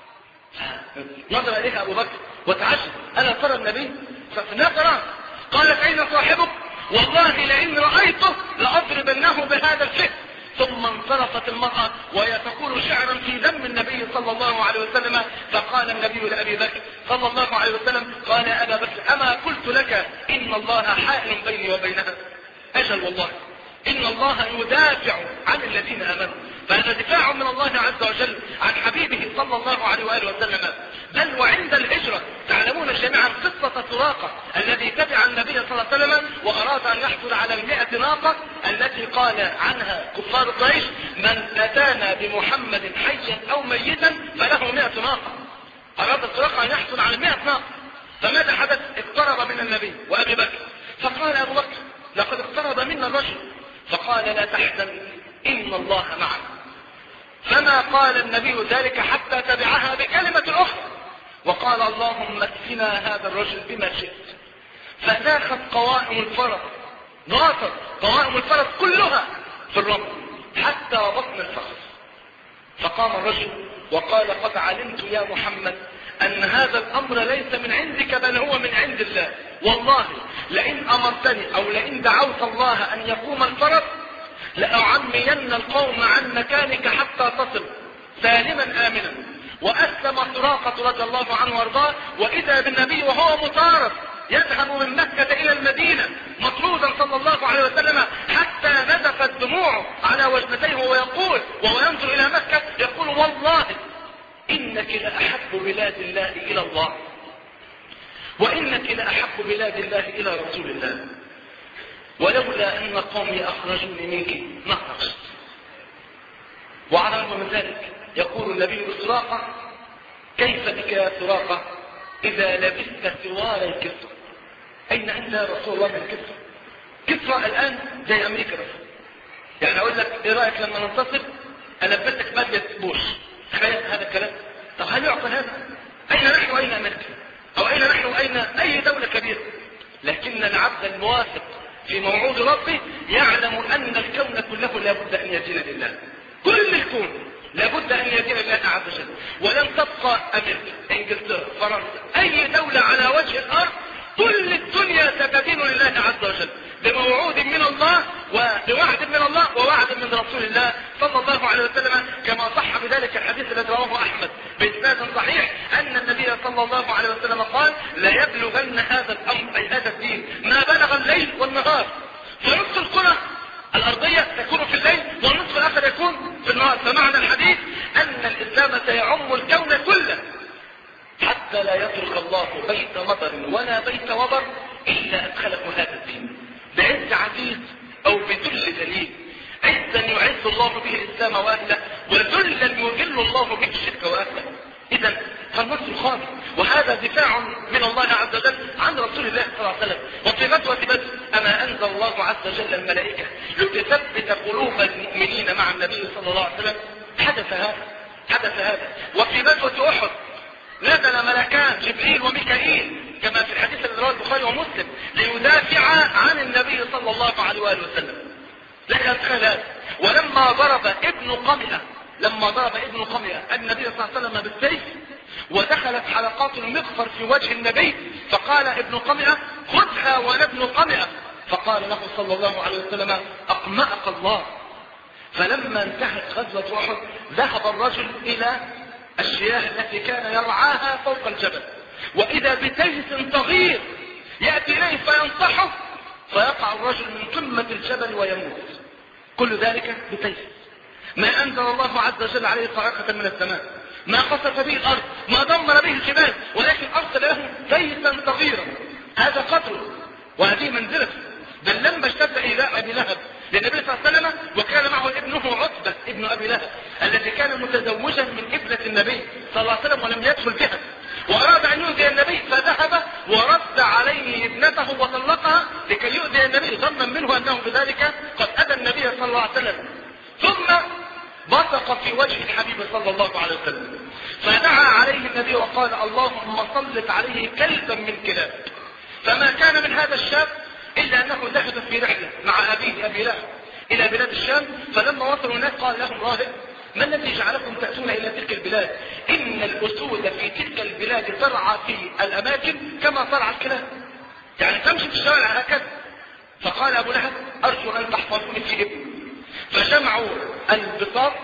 نظر إليها أبو بكر وتعجب: ألا ترى النبي؟ فنظر. قالت: أين صاحبك؟ والله لئن رأيته لأضربنه بهذا الشيء. ثم انصرفت المرأة وهي تقول شعرا في ذم النبي صلى الله عليه وسلم. فقال النبي لأبي بكر صلى الله عليه وسلم: قال يا أبا بكر، أما قلت لك إن الله حائل بيني وبينها؟ أجل والله، إن الله يدافع عن الذين آمنوا. فهذا دفاع من الله عز وجل عن حبيبه صلى الله عليه وآله وسلم. بل وعند الهجرة تعلمون جميعا قصة سراقة الذي تبع النبي صلى الله عليه وسلم وأراد أن يحصل على المئة ناقة التي قال عنها كفار قريش: من أتانا بمحمد حيا أو ميتا فله مئة ناقة. أراد سراقة أن يحصل على مئة ناقة. فماذا حدث؟ اقترب من النبي وأبي بكر، فقال أبو بكر: لقد اقترب منا الرجل. فقال: لا تحزن، إن الله معنا. فما قال النبي ذلك حتى تبعها بكلمة أخرى وقال: اللهم اكفنا هذا الرجل بما شئت. فناخت قوائم الفرس، ناطت قوائم الفرس كلها في الرمل حتى بطن الفخذ. فقام الرجل وقال: قد علمت يا محمد أن هذا الأمر ليس من عندك بل هو من عند الله، والله لئن أمرتني أو لئن دعوت الله أن يقوم الفرس لأعمين القوم عن مكانك حتى تصل سالما آمنا. وأسلم سراقة رضي الله عنه وارضاه، وإذا بالنبي وهو مطارد يذهب من مكة إلى المدينة مطرودا صلى الله عليه وسلم حتى نزفت دموعه على وجنتيه ويقول وهو ينظر إلى مكة يقول: والله إنك لأحب بلاد الله إلى الله، وإنك لأحب بلاد الله إلى رسول الله، ولولا أن قومي أخرجوني منك ما خرجت. وعلى الرغم من ذلك يقول النبي لسراقة: كيف بك يا سراقة إذا لبست سوار الكسرى؟ أين أنت يا رسول الله من كسرى؟ كسرى الآن زي أمريكا بس. يعني أقول لك إيه رأيك لما ننتصر ألبسك بدلة بوش؟ تخيل هذا الكلام. طب هل يعقل هذا؟ أين نحن وأين أمريكا؟ أو أين نحن وأين أي دولة كبيرة؟ لكن العبد الموافق في موعود ربه يعلم أن الكون كله لابد أن يدين لله. كل الكون لابد أن يدين لله عز وجل، ولن تبقى أمريكا، إنجلترا، فرنسا، أي دولة على وجه الأرض، كل الدنيا ستدين لله عز وجل بموعود من الله وبوعد من الله ووعد من رسول الله صلى الله عليه وسلم، كما صح بذلك الحديث الذي رواه أحمد بإسناد صحيح أن النبي صلى الله عليه وسلم قال: لا يبلغن هذا الأمر أي هذا الدين ما بلغ الليل والنهار، فنصف القرى الأرضية تكون في الليل والنصف الآخر يكون في النهار. فمعنى الحديث أن الإسلام سيعم الكون كله حتى لا يترك الله بيت مطر ولا بيت وبر إلا أدخله هذا الدين بعز عزيز أو بذل دليل. عزا يعز الله به الإسلام وأهله، وذلا يذل الله به الشرك وأهله. إذا فالنصر خالص، وهذا دفاع من الله عز وجل عن رسول الله صلى الله عليه وسلم. وفي غزوة بدر أما أنزل الله عز وجل الملائكة لتثبت قلوب المؤمنين مع النبي صلى الله عليه وسلم. حدث هذا حدث هذا وفي غزوة أحد نزل ملكان جبريل وميكائيل كما في الحديث الذي رواه البخاري ومسلم ليدافع عن النبي صلى الله عليه وآله وسلم. لكن خلال ولما ضرب ابن قمئة لما ضرب ابن قمئة النبي صلى الله عليه وسلم بالسيف ودخلت حلقات المغفر في وجه النبي، فقال ابن قمئة خذها وانا ابن قمئة، فقال له صلى الله عليه وسلم أقمأك الله. فلما انتهت غزوة أحد ذهب الرجل إلى الشياه التي كان يرعاها فوق الجبل، وإذا بتيس صغير يأتي إليه فينصحه فيقع الرجل من قمة الجبل ويموت. كل ذلك بتيس، ما أنزل الله عز وجل عليه صاعقة من السماء، ما خسف به الأرض، ما دمر به الجبال، ولكن أرسل له تيسا صغيرا. هذا قدره وهذه منزلته. بل لما اشتد إلى أبي لهب للنبي صلى الله عليه وسلم وكان معه ابنه عتبة ابن أبي لهب الذي كان متزوجا من ابنة النبي صلى الله عليه وسلم ولم يدخل بها، وأراد أن يؤذي النبي فذهب ورد عليه ابنته وطلقها لكي يؤذي النبي ظنا منه أنه بذلك قد أذى النبي صلى الله عليه وسلم. ثم بصق في وجه الحبيب صلى الله عليه وسلم فدعا عليه النبي وقال اللهم سلط عليه كلبا من كلاب. فما كان من هذا الشاب إلا أنه ذهب في رحلة مع أبيه أبي لهب إلى بلاد الشام، فلما وصلوا هناك قال لهم راهب ما الذي جعلكم تأتون إلى تلك البلاد؟ إن الأسود في تلك البلاد ترعى في الأماكن كما ترعى الكلاب، يعني تمشي في الشوارع هكذا. فقال أبو لهب أرجو أن تحفظوني في ابني. فجمعوا البساط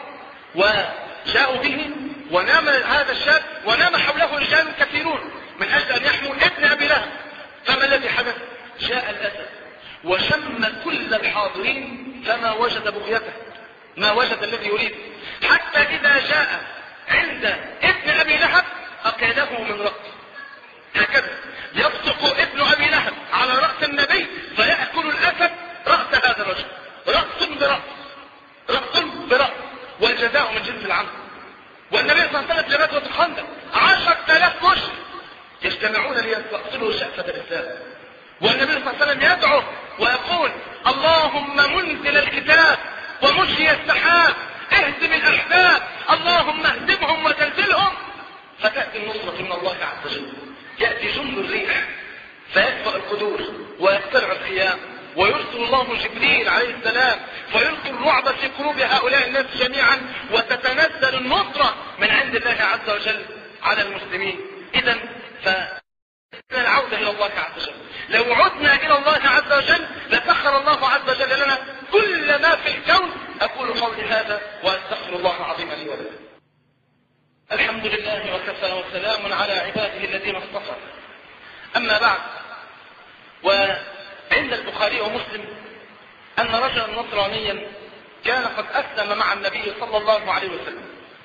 وجاءوا به ونام هذا الشاب ونام حوله رجال كثيرون من أجل أن يحموا ابن أبي لهب. فما الذي حدث؟ جاء الأسد وشم كل الحاضرين فما وجد بغيته، ما وجد الذي يريد، حتى إذا جاء عند ابن أبي لهب أكاده من رأس، هكذا يبصق ابن أبي لهب على رأس النبي فيأكل الأسد رأس هذا الرجل، رأس برأس، رأس برأس، والجزاء من جنس العمل. والنبي صلى الله عليه وسلم في غزوة الخندق عشرة آلاف مشرك يجتمعون ليستأصلوا شأفة الإسلام، والنبي صلى الله عليه وسلم يدعو ويقول اللهم منزل الكتاب ومجري السحاب اهزم الأحزاب اللهم اهزمهم وزلزلهم. فتأتي النصرة من الله عز وجل، يأتي جند الريح فيدفع القدور ويقتلع الخيام، ويرسل الله جبريل عليه السلام فيلقي الرعب في قلوب هؤلاء الناس جميعا، وتتنزل النصرة من عند الله عز وجل على المسلمين. إذا فالعودة إلى الله عز وجل، لو عدنا إلى الله عز وجل لسخر الله عز وجل لنا كل ما في الكون. أقول قولي هذا وأستغفر الله العظيم لي ولكم. الحمد لله وكفى وسلام على عباده الذين اصطفى. أما بعد، وعند البخاري ومسلم أن رجلا نصرانيا كان قد أسلم مع النبي صلى الله عليه وسلم،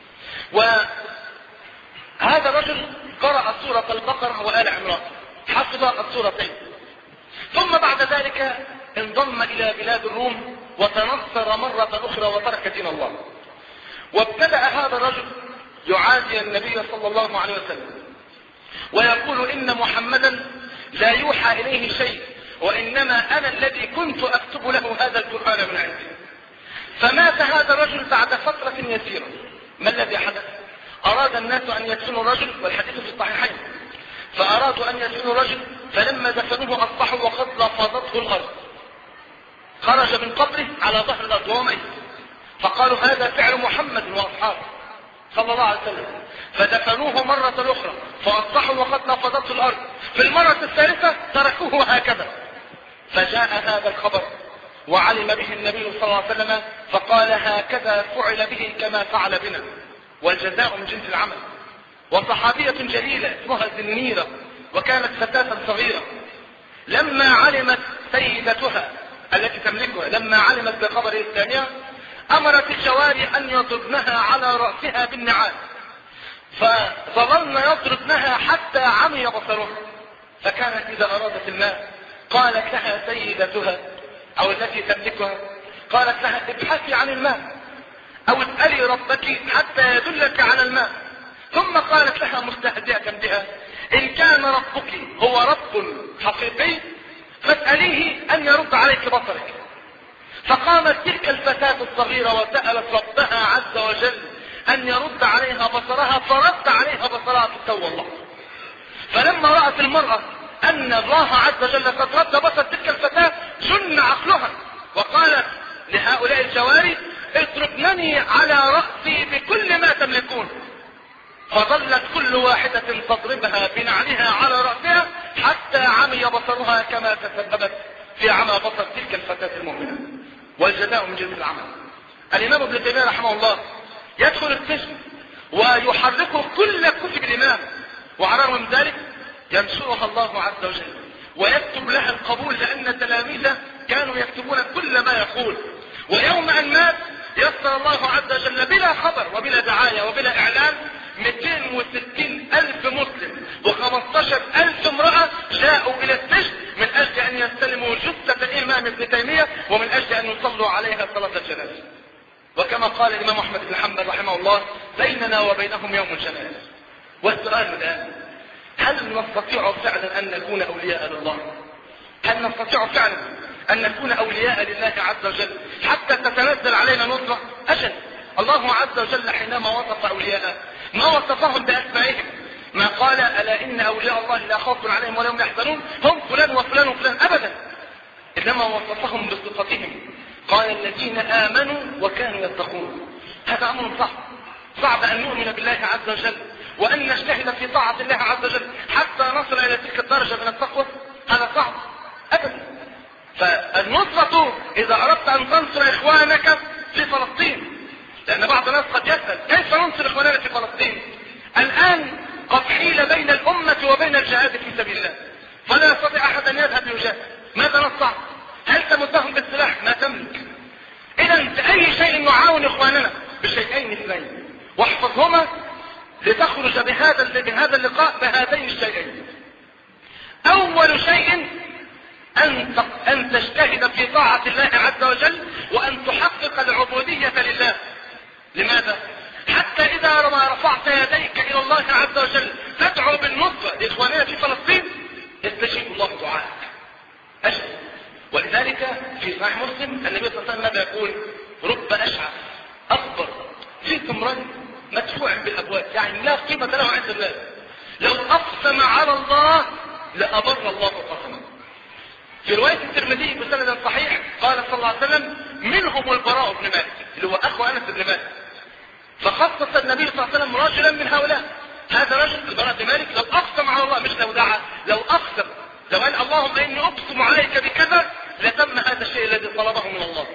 وهذا الرجل قرأ سورة البقرة وآل عمران، حفظ السورتين، ثم بعد ذلك انضم إلى بلاد الروم وتنصر مرة أخرى وترك دين الله. وابتدأ هذا الرجل يعادي النبي صلى الله عليه وسلم ويقول إن محمدا لا يوحى إليه شيء، وإنما أنا الذي كنت أكتب له هذا القرآن من عندي. فمات هذا الرجل بعد فترة يسيرة. ما الذي حدث؟ أراد الناس أن يدفنوا الرجل، والحديث في الصحيحين، فأرادوا أن يدفنوا الرجل، فلما دفنوه أصبحوا وقد لفظته الأرض، خرج من قبره على ظهر الأرض وهو ميت. فقالوا هذا فعل محمد وأصحابه صلى الله عليه وسلم، فدفنوه مرة أخرى فأصبحوا وقد لفظته الأرض. في المرة الثالثة تركوه هكذا. فجاء هذا الخبر وعلم به النبي صلى الله عليه وسلم فقال هكذا فعل به كما فعل بنا، والجزاء من جنس العمل. وصحابية جليلة اسمها زنيرة وكانت فتاة صغيرة، لما علمت سيدتها التي تملكها لما علمت بخبر الثانية أمرت الجواري أن يضربنها على رأسها بالنعال، فظلن يضربنها حتى عمي بصرها. فكانت إذا أرادت الماء قالت لها سيدتها أو التي تملكها، قالت لها ابحثي عن الماء أو اسألي ربك حتى يدلك على الماء. ثم قالت لها مستهزئة بها إن كان ربك هو رب حقيقي فاسأليه أن يرد عليك بصرك. فقامت تلك الفتاة الصغيرة وسألت ربها عز وجل أن يرد عليها بصرها، فرد عليها بصرها في التو والله. فلما رأت المرأة أن الله عز وجل قد رد بصر تلك الفتاة جن عقلها وقالت لهؤلاء الجواري اتركنني على رأسي بكل ما تملكون. فظلت كل واحدة تضربها بنعلها على رأسها حتى عمي بصرها كما تسببت في عمى بصر تلك الفتاة المؤمنة. والجزاء من جنس العمل. الإمام ابن تيمية رحمه الله يدخل السجن ويحركه كل كتب الإمام، وعلى الرغم من ذلك ينشرها الله عز وجل ويكتب لها القبول، لأن تلاميذه كانوا يكتبون كل ما يقول. ويوم أن مات يسر الله عز وجل بلا خبر وبلا دعاية وبلا إعلان مئتين وستين ألف مسلم وخمستاشر ألف امرأة جاءوا إلى السجن من أجل أن يستلموا جثة الإمام ابن تيمية ومن أجل أن يصلوا عليها صلاة الجنازة. وكما قال الإمام أحمد بن حنبل رحمه الله بيننا وبينهم يوم الجنازة. والسؤال الآن، هل نستطيع فعلا أن نكون أولياء لله؟ هل نستطيع فعلا أن نكون أولياء لله عز وجل حتى تتنزل علينا نصرة؟ أجل. الله عز وجل حينما وصف أولياءه ما وصفهم بأسمائهم، ما قال ألا إن أولياء الله لا خوف عليهم ولا هم يحزنون هم فلان وفلان وفلان، أبدا. إنما وصفهم بصفتهم، قال الذين آمنوا وكانوا يتقون. هذا أمر صعب، صعب أن نؤمن بالله عز وجل وأن نجتهد في طاعة الله عز وجل حتى نصل إلى تلك الدرجة من التقوى. هذا صعب أبدا. فالنصرة إذا أردت أن تنصر إخوانك في فلسطين، لأن بعض الناس قد يسأل كيف ننصر إخواننا في فلسطين؟ الآن قد حيل بين الأمة وبين الجهاد في سبيل الله، فلا يستطيع أحد أن يذهب ليجاهد. ماذا نصنع؟ هل تمدهم بالسلاح؟ ما تملك. إذا بأي شيء نعاون إخواننا؟ بشيئين اثنين، واحفظهما لتخرج بهذا بهذا اللقاء بهذين الشيئين. أول شيء أن أن تجتهد في طاعة الله عز وجل وأن تحقق العبودية لله. لماذا؟ حتى إذا ما رفعت يديك إلى الله عز وجل تدعو بالنصرة لإخواننا في فلسطين يستجيب الله دعاءك. أجل. ولذلك في صحيح مسلم النبي صلى الله عليه وسلم يقول رب أشعث أكبر في ثمرين مدفوع بالأبواب، يعني لا قيمة له عند الله، لو أقسم على الله لأبر الله قسمه. في رواية الترمذي بسند صحيح قال صلى الله عليه وسلم منهم البراء بن مالك اللي هو أخو أنس بن مالك، فخصص النبي صلى الله عليه وسلم رجلا من هؤلاء. هذا رجل البراء بن مالك لو أقسم على الله، مش لو دعا، لو أقسم، لو قال اللهم إني أقسم عليك بكذا لتم هذا الشيء الذي طلبه من الله.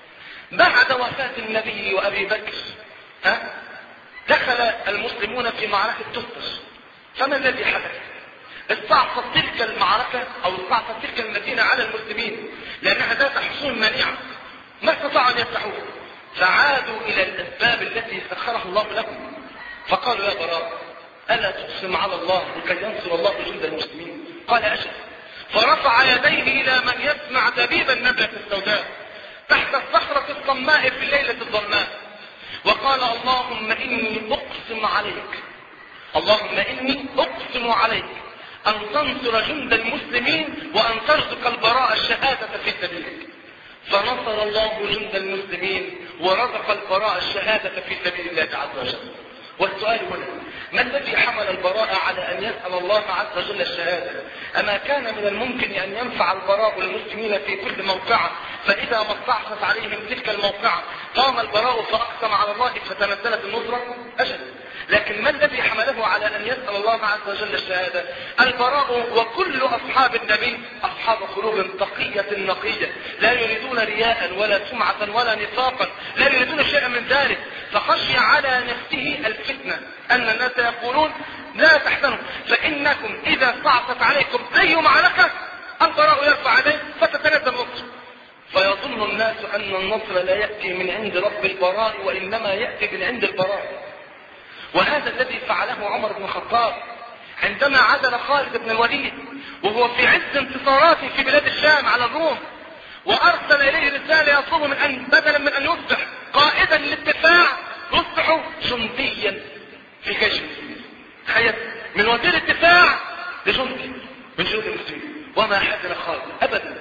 بعد وفاة النبي وأبي بكر ها دخل المسلمون في معركة تستر. فما الذي حدث؟ استعصت تلك المعركة أو استعصت تلك المدينة على المسلمين لأنها ذات حصون منيعة ما استطاعوا أن يفتحوها، فعادوا إلى الأسباب التي سخرها الله لهم، فقالوا يا براء ألا تقسم على الله لكي ينصر الله جند المسلمين؟ قال أجل. فرفع يديه إلى من يسمع دبيب النملة السوداء تحت الصخرة الصماء في الليلة الظلماء، وقال اللهم إني أقسم عليك، اللهم إني أقسم عليك أن تنصر جند المسلمين وأن ترزق البراء الشهادة في سبيلك. فنصر الله جند المسلمين ورزق البراء الشهادة في سبيل الله عز وجل. والسؤال هنا ما الذي حمل البراء على أن يسأل الله عز وجل الشهادة؟ أما كان من الممكن أن ينفع البراء المسلمين في كل موقعة، فإذا ما استعصت عليهم تلك الموقعة قام البراء فأقسم على الله فتنزلت النصرة؟ أجل. لكن ما الذي حمله على أن يسأل الله عز وجل الشهادة؟ البراء وكل أصحاب النبي أصحاب قلوب تقية نقية، لا يريدون رياء ولا سمعة ولا نفاقا، لا يريدون شيئا من ذلك، فخشي على نفسه الفتنة أن الناس يقولون لا تحزنوا فإنكم إذا صعصت عليكم أي معركة البراء يرفع يديه فتتنزل النصر. فيظن الناس أن النصر لا يأتي من عند رب البراء وإنما يأتي من عند البراء. وهذا الذي فعله عمر بن الخطاب عندما عزل خالد بن الوليد وهو في عز انتصاراته في بلاد الشام على الروم، وأرسل إليه رسالة يطلب من أن بدلا من أن يصبح قائدا للدفاع يصبح جنديا في جيش المسلمين. تخيل، من وزير الدفاع لجندي من جنود المسلمين. وما حزن خالد أبدا.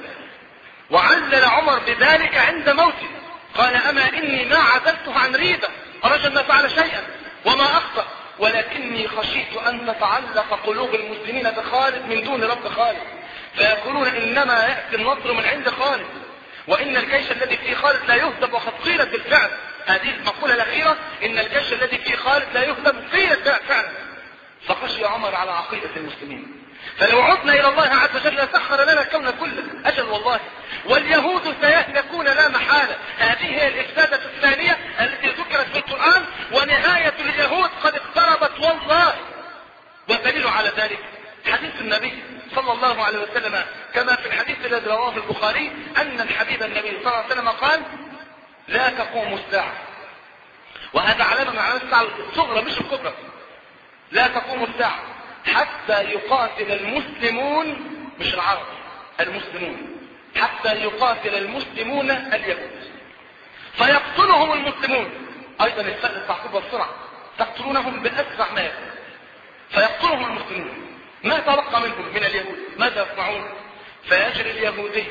وعلل عمر بذلك عند موته، قال أما إني ما عزلته عن ريبة رجل ما فعل شيئا وما أخطأ ولكني خشيت أن تتعلق قلوب المسلمين بخالد من دون رب خالد، فيقولون إنما يأتي النصر من عند خالد، وإن الجيش الذي في خالد لا يهزم، وقد قيلت بالفعل هذه المقولة الأخيرة، إن الجيش الذي في خالد لا يهزم، قيلت فعلا. فخشي عمر على عقيدة المسلمين، فلو عدنا إلى الله عز وجل لسخر لنا الكون كله. أجل والله، واليهود سيهلكون لا محالة. هذه هي الإفسادة الثانية التي ذكرت في القرآن، ونهاية اليهود قد اقتربت والله. والدليل على ذلك حديث النبي صلى الله عليه وسلم كما في الحديث الذي رواه البخاري، أن الحبيب النبي صلى الله عليه وسلم قال: لا تقوم الساعة، وهذا علامة من علامات الساعة الصغرى مش الكبرى، لا تقوم الساعة حتى يقاتل المسلمون، مش العرب، المسلمون، حتى يقاتل المسلمون اليهود فيقتلهم المسلمون. ايضا الفرق التعقيب والسرعة، تقتلونهم بالاسرع ما يكون، فيقتلهم المسلمون. ما تبقى منهم من اليهود ماذا يصنعون؟ فيجري اليهودي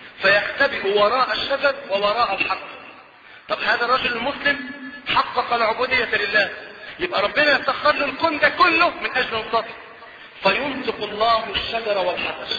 فيختبئ وراء الشجر ووراء الحجر. طب هذا الرجل المسلم حقق العبودية لله، يبقى ربنا يسخر له الكون ده كله من اجل نصرته. فينطق الله الشجر والحجر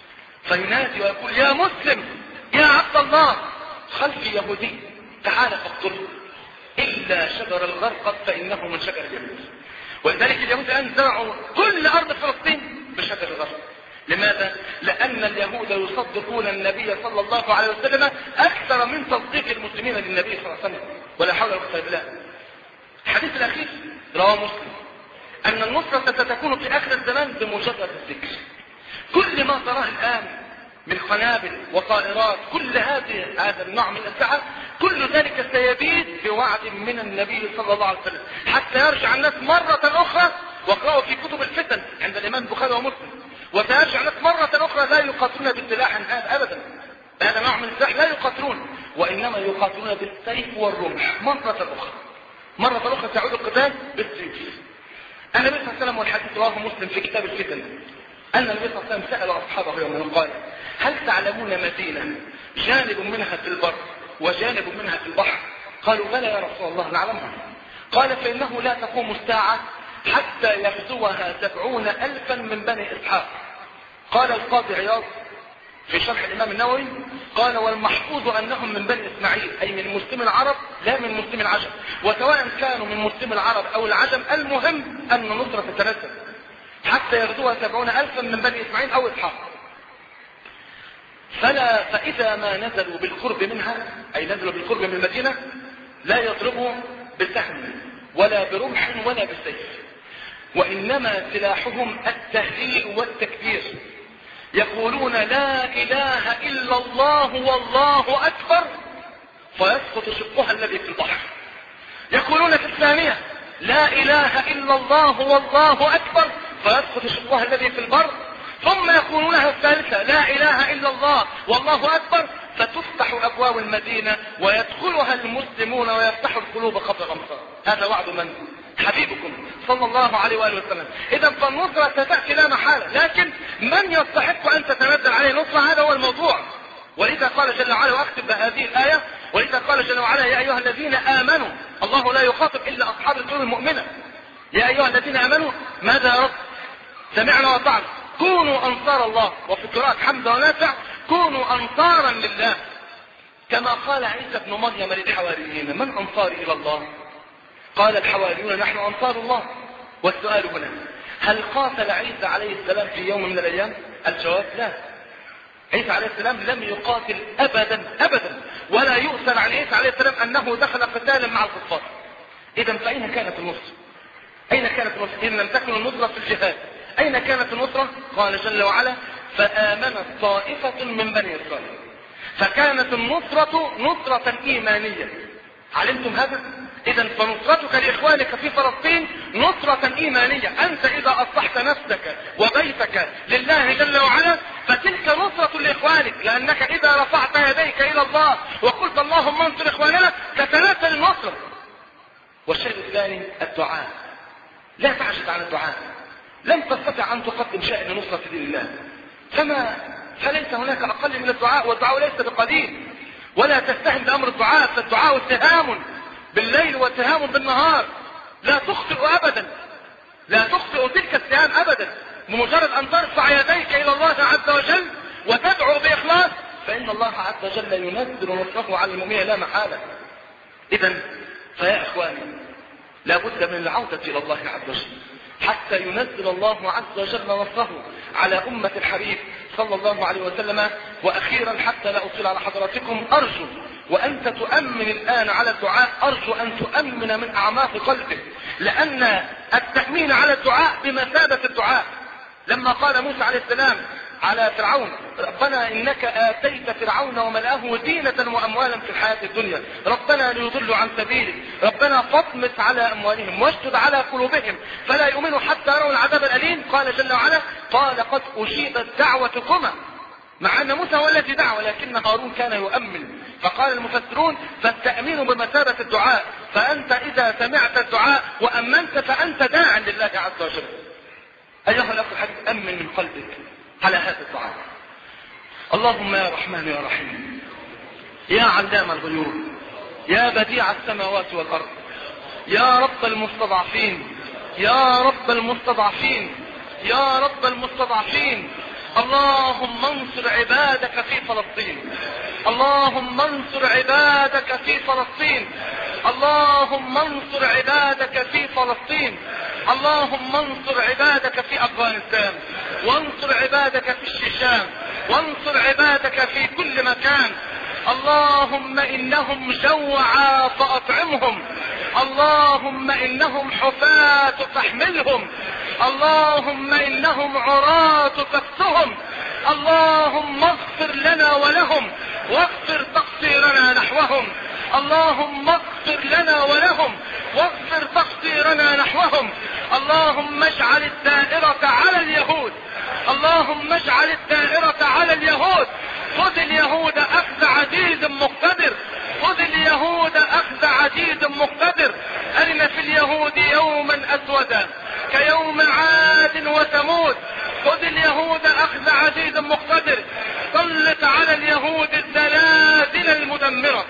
فينادي ويقول: يا مسلم يا عبد الله، خلفي يهودي تعال فاقتله، الا شجر الغرقد فانه من شجر اليهود. ولذلك اليهود الان زرعوا كل ارض فلسطين بشجر الغرقد. لماذا؟ لان اليهود يصدقون النبي صلى الله عليه وسلم اكثر من تصديق المسلمين للنبي صلى الله عليه وسلم، ولا حول ولا قوه الا بالله. الحديث الاخير رواه مسلم ان النصرة ستكون في اخر الزمان بمجرد الذكر. كل ما تراه الان من قنابل وطائرات، كل هذه هذا النوع من الاسلحه، كل ذلك سيبيد بوعد من النبي صلى الله عليه وسلم، حتى يرجع الناس مرة اخرى. واقرأوا في كتب الفتن عند الامام البخاري ومسلم، وسيرجع الناس مرة اخرى لا يقاتلون بالسلاح هذا ابدا، هذا نوع من السلاح لا يقاتلون، وانما يقاتلون بالسيف والرمح مرة اخرى. مرة اخرى تعود القتال بالسيف. النبي صلى الله عليه وسلم، والحديث رواه مسلم في كتاب الفتن، أن النبي صلى الله عليه وسلم سأل أصحابه يوما قال: هل تعلمون مدينة جانب منها في البر وجانب منها في البحر؟ قالوا: بلى يا رسول الله نعلمها. قال: فإنه لا تقوم الساعة حتى يغزوها سبعون ألفا من بني إسحاق. قال القاضي عياض في شرح الإمام النووي قال: والمحفوظ أنهم من بني إسماعيل، أي من مسلم العرب لا من مسلم العجم، وسواء كانوا من مسلم العرب أو العجم المهم أن النصرة تتنزل حتى يغزوها سبعون ألفا من بني إسماعيل أو إسحاق. فلا فإذا ما نزلوا بالقرب منها، أي نزلوا بالقرب من المدينة، لا يضربوا بسهم ولا برمح ولا بالسيف، وإنما سلاحهم التهليل والتكبير، يقولون: لا إله إلا الله والله أكبر، فيسقط شقها الذي في البحر. يقولون في الثانية: لا إله إلا الله والله أكبر، فيسقط شقها الذي في البر. ثم يقولونها الثالثة: لا إله إلا الله والله أكبر، فتفتح أبواب المدينة ويدخلها المسلمون ويفتحوا القلوب قبل الأمصار. هذا وعد من؟ حبيبكم صلى الله عليه وآله وسلم. إذا فالنصرة ستأتي لا محالة، لكن من يستحق أن تتنزل عليه نصرة؟ هذا هو الموضوع. ولذا قال جل وعلا، واختم بهذه الآية، ولذا قال جل وعلا: يا أيها الذين آمنوا، الله لا يخاطب إلا أصحاب القلوب المؤمنة. يا أيها الذين آمنوا ماذا يا رب؟ سمعنا وأطعنا، كونوا أنصار الله. وفي قراءة حمزة ونافع: كونوا أنصارا لله. كما قال عيسى بن مريم للحواريين: من أنصاري إلى الله؟ قال الحواريون: نحن أنصار الله. والسؤال هنا: هل قاتل عيسى عليه السلام في يوم من الأيام؟ الجواب: لا. عيسى عليه السلام لم يقاتل أبدا أبدا، ولا يؤثر عن عيسى عليه السلام أنه دخل قتالا مع الكفار. إذا فأين كانت النصرة؟ أين كانت النصرة؟ إن لم تكن النصرة في الجهاد، أين كانت النصرة؟ قال جل وعلا: فآمنت طائفة من بني إسرائيل. فكانت النصرة نصرة إيمانية. علمتم هذا؟ إذا فنصرتك لإخوانك في فلسطين نصرة إيمانية. أنت إذا أصلحت نفسك وبيتك لله جل وعلا فتلك نصرة لإخوانك، لأنك إذا رفعت يديك إلى الله وقلت: اللهم انصر إخواننا، تتنازل النصرة. والشيء الثاني الدعاء. لا تعجز عن الدعاء. لم تستطع أن تقدم شيء لنصرة دين الله، فما فليس هناك أقل من الدعاء، والدعاء ليس بقليل. ولا تستهن بأمر الدعاء، فالدعاء اتهام بالليل واتهام بالنهار، لا تخطئ أبدا. لا تخطئ تلك السهام أبدا. بمجرد أن ترفع يديك إلى الله عز وجل وتدعو بإخلاص فإن الله عز وجل ينزل نصره على المؤمنين لا محالة. إذن فيا إخواني لا بد من العودة إلى الله عز وجل حتى ينزل الله عز وجل نصره على أمة الحبيب صلى الله عليه وسلم. وأخيرا حتى لا أطيل على حضراتكم، أرجو وأنت تؤمن الآن على الدعاء، أرجو أن تؤمن من أعماق قلبك، لأن التأمين على الدعاء بمثابة الدعاء. لما قال موسى عليه السلام على فرعون ربنا إنك آتيت فرعون وملأه زينة وأموالا في الحياة الدنيا ربنا ليضلوا عن سبيلك ربنا فاطمس على أموالهم واشدد على قلوبهم فلا يؤمنوا حتى يروا العذاب الأليم. قال جل وعلا قال قد أجيبت دعوتكما، مع أن موسى هو الذي دعا ولكن هارون كان يؤمن. فقال المفسرون فالتأمين بمثابة الدعاء، فأنت إذا سمعت الدعاء وأمنت فأنت داع لله عز وجل. أيها الأخ الحبيب أمن من قلبك على هذا الدعاء. اللهم يا رحمن يا رحيم يا علام الغيوب يا بديع السماوات والأرض يا رب المستضعفين يا رب المستضعفين يا رب المستضعفين اللهم انصر عبادك في فلسطين اللهم انصر عبادك في فلسطين اللهم انصر عبادك في فلسطين اللهم انصر عبادك في أفغانستان وانصر عبادك في الشيشان وانصر عبادك في كل مكان. اللهم إنهم جوعى فأطعمهم اللهم إنهم حفاة فاحملهم اللهم إنهم عراة فاكسهم اللهم اغفر لنا ولهم واغفر تقصيرنا نحوهم اللهم اغفر لنا ولهم واغفر تقصيرنا نحوهم. اللهم اجعل الدائرة على اليهود اللهم اجعل الدائرة على اليهود. خذ اليهود أخذ عزيز مقتدر خذ اليهود أخذ عزيز مقتدر. أرنا في اليهود يوما أسودا كيوم عاد وثمود. خذ اليهود أخذ عزيز مقتدر. سلط على اليهود الزلازل المدمرة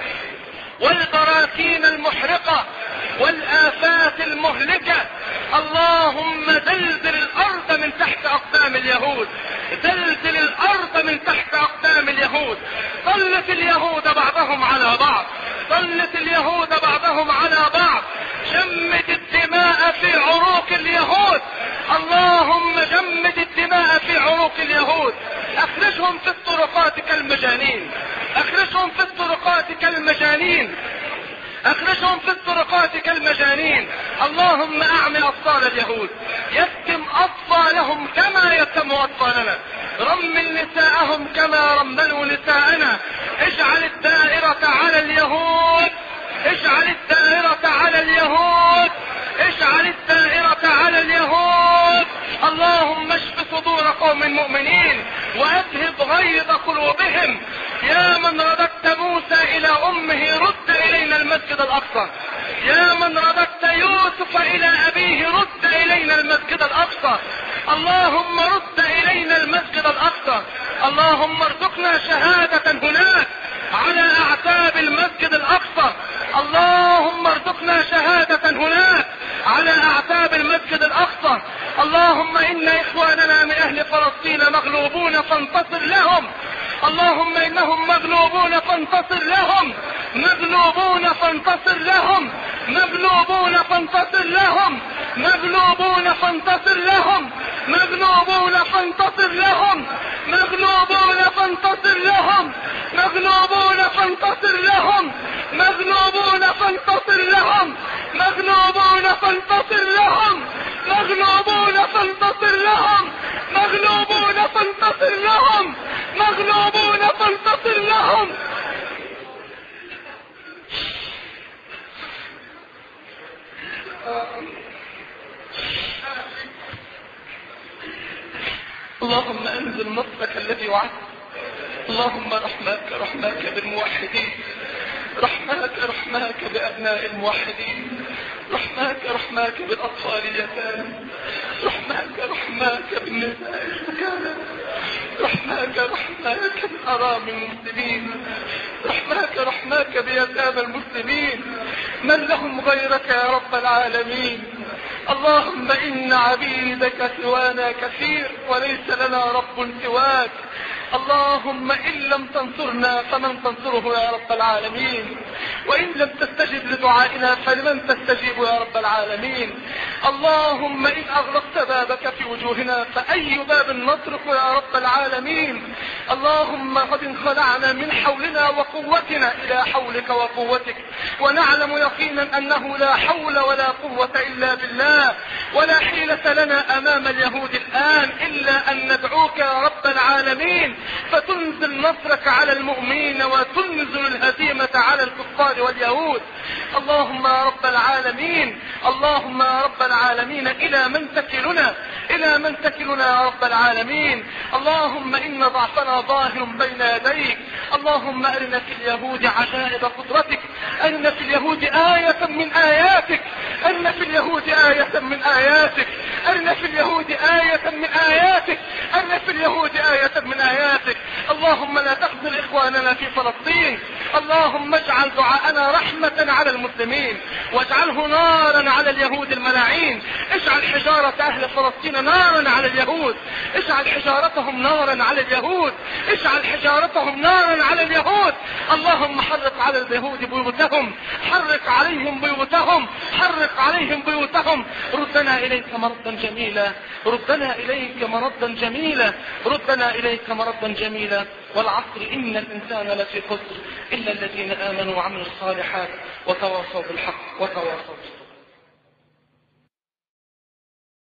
والبراكين المحرقة والآفات المهلكة. اللهم زلزل الأرض من تحت أقدام اليهود زلزل الأرض من تحت أقدام اليهود. سلط اليهود بعضهم على بعض سلط اليهود بعضهم على بعض. جمد الدماء في عروق اليهود اللهم جمد الدماء في عروق اليهود. اخرجهم في الطرقات كالمجانين اخرجهم في الطرقات كالمجانين اخرجهم في الطرقات كالمجانين. اللهم اعمي اطفال اليهود يتم اطفالهم كما يتم اطفالنا رمل نساءهم كما رملوا نساءنا. اجعل الدائرة على اليهود اجعل الدائرة على اليهود اجعل الدائرة على اليهود. اللهم اشف صدور قوم مؤمنين واذهب غيظ قلوبهم. يا من رددت موسى الى امه رد الينا المسجد الاقصى يا من رددت يوسف الى ابيه رد الينا المسجد الاقصى. اللهم رد الينا المسجد الاقصى. اللهم ارزقنا شهادة هناك على اعتاب المسجد الاقصى. اللهم ارزقنا شهادة هناك على اعتاب المسجد الاقصى. اللهم ان اخواننا من اهل فلسطين مغلوبون فانتصر لهم. اللهم انهم مغلوبون فانتصر لهم مغلوبون فانتصر لهم مغلوبون فانتصر لهم مغلوبون فانتصر لهم مغلوبون فانتصر لهم مغلوبون فانتصر لهم مغلوبون فانتصر لهم مغلوبون فانتصر لهم مغلوبون فانتصر لهم مغلوبون فانتصر لهم مغلوبون فانتصر لهم مغلوبون فانتصر لهم. اللهم انزل نصرك الذي وعدت. اللهم رحماك رحماك بالموحدين رحماك رحماك بأبناء الموحدين رحماك رحماك بالأطفال اليتامى رحماك رحماك بالنساء السكانى رحماك رحماك بالأرامل المسلمين رحماك رحماك بيتامى المسلمين. من لهم غيرك يا رب العالمين اللهم إن عبيدك سوانا كثير وليس لنا رب سواك. اللهم إن لم تنصرنا فمن تنصره يا رب العالمين، وإن لم تستجب لدعائنا فلمن تستجيب يا رب العالمين. اللهم إن أغلقت بابك في وجوهنا فأي باب نطرق يا رب العالمين. اللهم قد انخلعنا من حولنا وقوتنا إلى حولك وقوتك، ونعلم يقينا أنه لا حول ولا قوة إلا بالله، ولا حيلة لنا أمام اليهود الآن إلا أن ندعوك يا رب العالمين فتنزل نصرك على المؤمنين وتنزل الهزيمة على الكفار واليهود. اللهم يا رب العالمين، اللهم يا رب العالمين إلى من تكلنا، إلى من تكلنا يا رب العالمين. اللهم إن ضعفنا ظاهر بين يديك. اللهم أرنا في اليهود عجائب قدرتك، أرنا في اليهود آية من آياتك، أرنا في اليهود آية من آياتك، أرنا في اليهود آية من آياتك، أرنا في اليهود آية من آياتك. اللهم لا تخذل إخواننا في فلسطين. اللهم اجعل دعاءنا رحمة على المسلمين، واجعله نارا على اليهود الملاعين. اجعل حجارة أهل فلسطين نارا على اليهود، اجعل حجارتهم نارا على اليهود، اجعل حجارتهم نارا على اليهود. اللهم حرق على اليهود بيوتهم، حرق عليهم بيوتهم، حرق عليهم بيوتهم. ردنا إليك مردا جميلا، ردنا إليك مردا جميلا، ردنا إليك مردا جميلا. والعصر إن الإنسان لفي خسر إلا الذين آمنوا وعملوا الصالحات وتواصوا بالحق وتواصوا بالصبر.